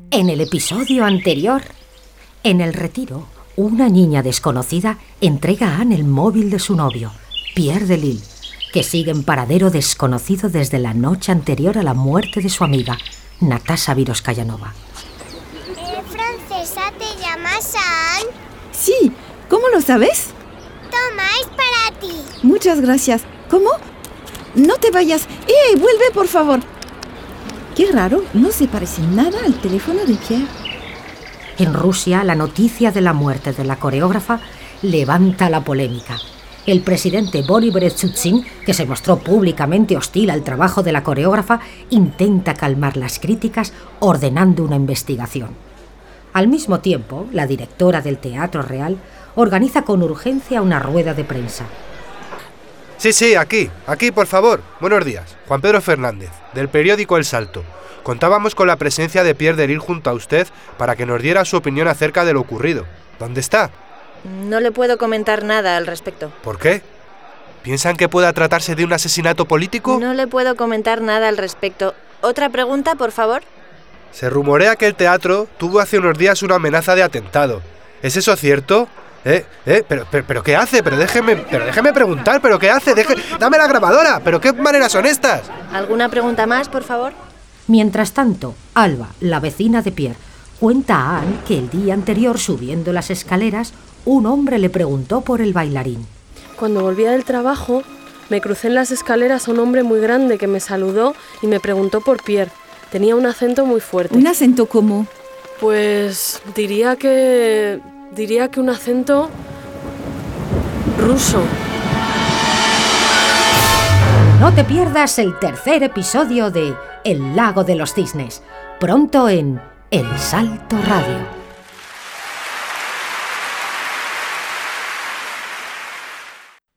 En el episodio anterior, en el retiro, una niña desconocida entrega a Anne el móvil de su novio, Pierre Delisle, que sigue en paradero desconocido desde la noche anterior a la muerte de su amiga, Natasha Viroskayanova. Francesa, ¿te llamas Anne? Sí, ¿cómo lo sabes? Toma, es para ti. Muchas gracias. ¿Cómo? No te vayas. Vuelve, por favor. Qué raro, no se parece nada al teléfono de Pierre. En Rusia, la noticia de la muerte de la coreógrafa levanta la polémica. El presidente Boris Berezutsin, que se mostró públicamente hostil al trabajo de la coreógrafa, intenta calmar las críticas ordenando una investigación. Al mismo tiempo, la directora del Teatro Real organiza con urgencia una rueda de prensa. Sí, aquí, por favor. Buenos días. Juan Pedro Fernández, del periódico El Salto. Contábamos con la presencia de Pierre Delisle junto a usted para que nos diera su opinión acerca de lo ocurrido. ¿Dónde está? No le puedo comentar nada al respecto. ¿Por qué? ¿Piensan que pueda tratarse de un asesinato político? No le puedo comentar nada al respecto. ¿Otra pregunta, por favor? Se rumorea que el teatro tuvo hace unos días una amenaza de atentado. ¿Es eso cierto? ¿Pero qué hace? Pero déjeme preguntar, ¿pero qué hace? ¡Dame la grabadora! ¿Pero qué maneras son estas? ¿Alguna pregunta más, por favor? Mientras tanto, Alba, la vecina de Pierre, cuenta a Anne que el día anterior, subiendo las escaleras, un hombre le preguntó por el bailarín. Cuando volvía del trabajo, me crucé en las escaleras a un hombre muy grande que me saludó y me preguntó por Pierre. Tenía un acento muy fuerte. ¿Un acento cómo? Pues diría que un acento ruso. No te pierdas el tercer episodio de El lago de los cisnes, pronto en El Salto Radio.